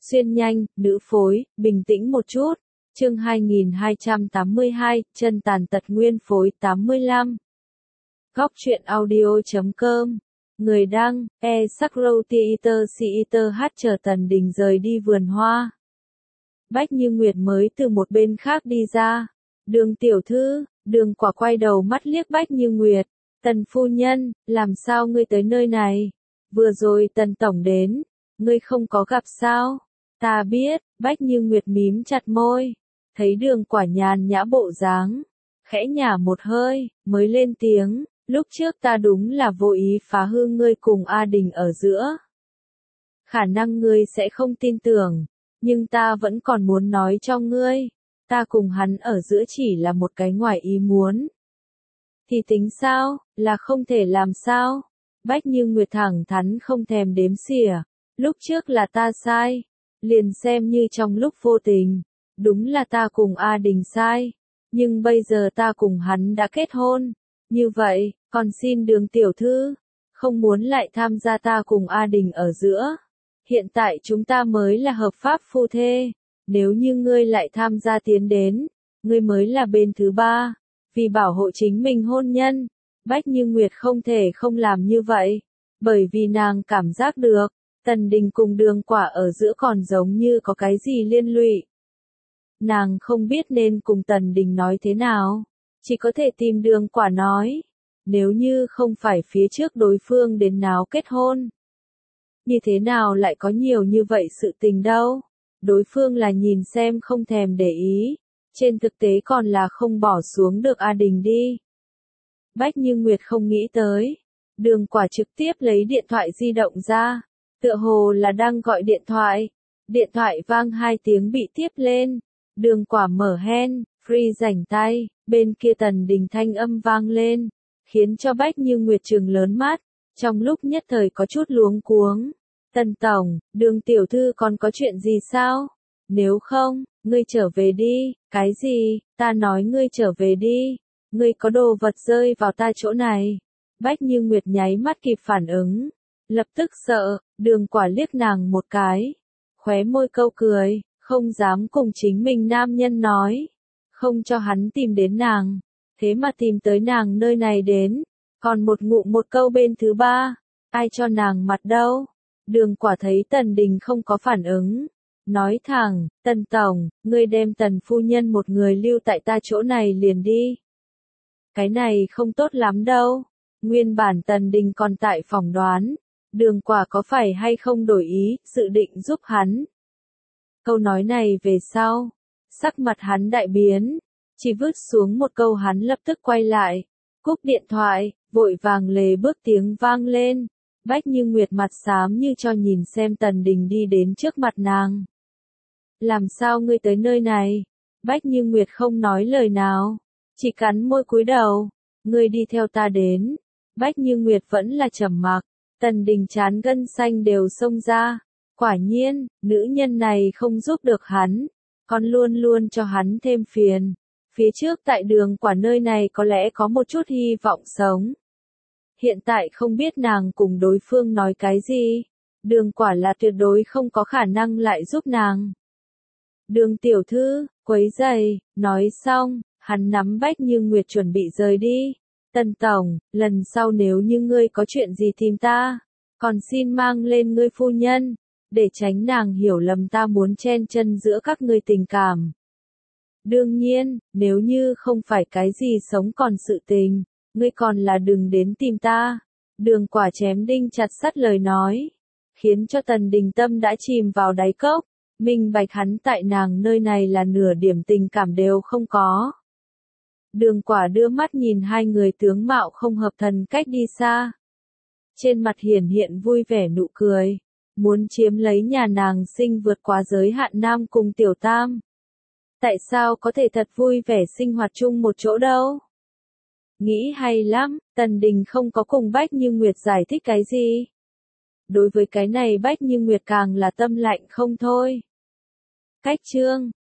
Xuyên nhanh, nữ phối, bình tĩnh một chút. Chương 2282, chân tàn tật nguyên phối 85. Góc truyện audio.com. Người đăng, Sakrow Theater hát chờ Tần Đình rời đi vườn hoa. Bách Như Nguyệt mới từ một bên khác đi ra. Đường tiểu thư, Đường Quả quay đầu mắt liếc Bách Như Nguyệt. Tần phu nhân, làm sao ngươi tới nơi này? Vừa rồi Tần tổng đến, ngươi không có gặp sao? Ta biết, Bách Như Nguyệt mím chặt môi. Thấy Đường Quả nhàn nhã bộ dáng, khẽ nhả một hơi, mới lên tiếng, lúc trước ta đúng là vô ý phá hư ngươi cùng A Đình ở giữa. Khả năng ngươi sẽ không tin tưởng, nhưng ta vẫn còn muốn nói cho ngươi, ta cùng hắn ở giữa chỉ là một cái ngoài ý muốn. Thì tính sao, là không thể làm sao? Bách Như Nguyệt thẳng thắn không thèm đếm xỉa, lúc trước là ta sai, liền xem như trong lúc vô tình, đúng là ta cùng A Đình sai, nhưng bây giờ ta cùng hắn đã kết hôn, như vậy, còn xin Đường tiểu thư, không muốn lại tham gia ta cùng A Đình ở giữa. Hiện tại chúng ta mới là hợp pháp phu thê, nếu như ngươi lại tham gia tiến đến, ngươi mới là bên thứ ba, vì bảo hộ chính mình hôn nhân. Bách Như Nguyệt không thể không làm như vậy, bởi vì nàng cảm giác được, Tần Đình cùng Đường Quả ở giữa còn giống như có cái gì liên lụy. Nàng không biết nên cùng Tần Đình nói thế nào, chỉ có thể tìm Đường Quả nói, nếu như không phải phía trước đối phương đến náo kết hôn. Như thế nào lại có nhiều như vậy sự tình đâu, đối phương là nhìn xem không thèm để ý, trên thực tế còn là không bỏ xuống được A Đình đi. Bách Như Nguyệt không nghĩ tới, Đường Quả trực tiếp lấy điện thoại di động ra, tựa hồ là đang gọi điện thoại vang 2 tiếng bị tiếp lên, Đường Quả mở hand, free rảnh tay, bên kia Tần Đình thanh âm vang lên, khiến cho Bách Như Nguyệt trừng lớn mắt, trong lúc nhất thời có chút luống cuống. Tần tổng, Đường tiểu thư còn có chuyện gì sao? Nếu không, ngươi trở về đi. Cái gì? Ta nói ngươi trở về đi. Ngươi có đồ vật rơi vào ta chỗ này. Bách Như Nguyệt nháy mắt kịp phản ứng, lập tức sợ, Đường Quả liếc nàng một cái, khóe môi câu cười, không dám cùng chính mình nam nhân nói, không cho hắn tìm đến nàng, thế mà tìm tới nàng nơi này đến, còn một ngụm một câu bên thứ ba, ai cho nàng mặt đâu? Đường Quả thấy Tần Đình không có phản ứng, nói thẳng, Tần tổng, ngươi đem Tần phu nhân một người lưu tại ta chỗ này liền đi. Cái này không tốt lắm đâu. Nguyên bản Tần Đình còn tại phỏng đoán, Đường Quả có phải hay không đổi ý, dự định giúp hắn. Câu nói này về sau, sắc mặt hắn đại biến, chỉ vứt xuống một câu hắn lập tức quay lại, cúp điện thoại, vội vàng lề bước tiếng vang lên, Bách Như Nguyệt mặt xám như cho nhìn xem Tần Đình đi đến trước mặt nàng. Làm sao ngươi tới nơi này? Bách Như Nguyệt không nói lời nào, chỉ cắn môi cúi đầu, ngươi đi theo ta đến. Bách Như Nguyệt vẫn là trầm mặc, Tần Đình chán gân xanh đều xông ra, quả nhiên, nữ nhân này không giúp được hắn, còn luôn luôn cho hắn thêm phiền. Phía trước tại Đường Quả nơi này có lẽ có một chút hy vọng sống. Hiện tại không biết nàng cùng đối phương nói cái gì, Đường Quả là tuyệt đối không có khả năng lại giúp nàng. Đường tiểu thư, quấy rầy, nói xong, hắn nắm Bách Như Nguyệt chuẩn bị rời đi. Tần tổng, lần sau nếu như ngươi có chuyện gì tìm ta, còn xin mang lên ngươi phu nhân, để tránh nàng hiểu lầm ta muốn chen chân giữa các ngươi tình cảm. Đương nhiên, nếu như không phải cái gì sống còn sự tình, ngươi còn là đừng đến tìm ta. Đường Quả chém đinh chặt sắt lời nói, khiến cho Tần Đình tâm đã chìm vào đáy cốc, minh bạch hắn tại nàng nơi này là nửa điểm tình cảm đều không có. Đường Quả đưa mắt nhìn hai người tướng mạo không hợp thần cách đi xa. Trên mặt hiển hiện vui vẻ nụ cười, muốn chiếm lấy nhà nàng sinh vượt quá giới hạn nam cùng tiểu tam. Tại sao có thể thật vui vẻ sinh hoạt chung một chỗ đâu? Nghĩ hay lắm, Tần Đình không có cùng Bách Như Nguyệt giải thích cái gì. Đối với cái này Bách Như Nguyệt càng là tâm lạnh không thôi. Cách chương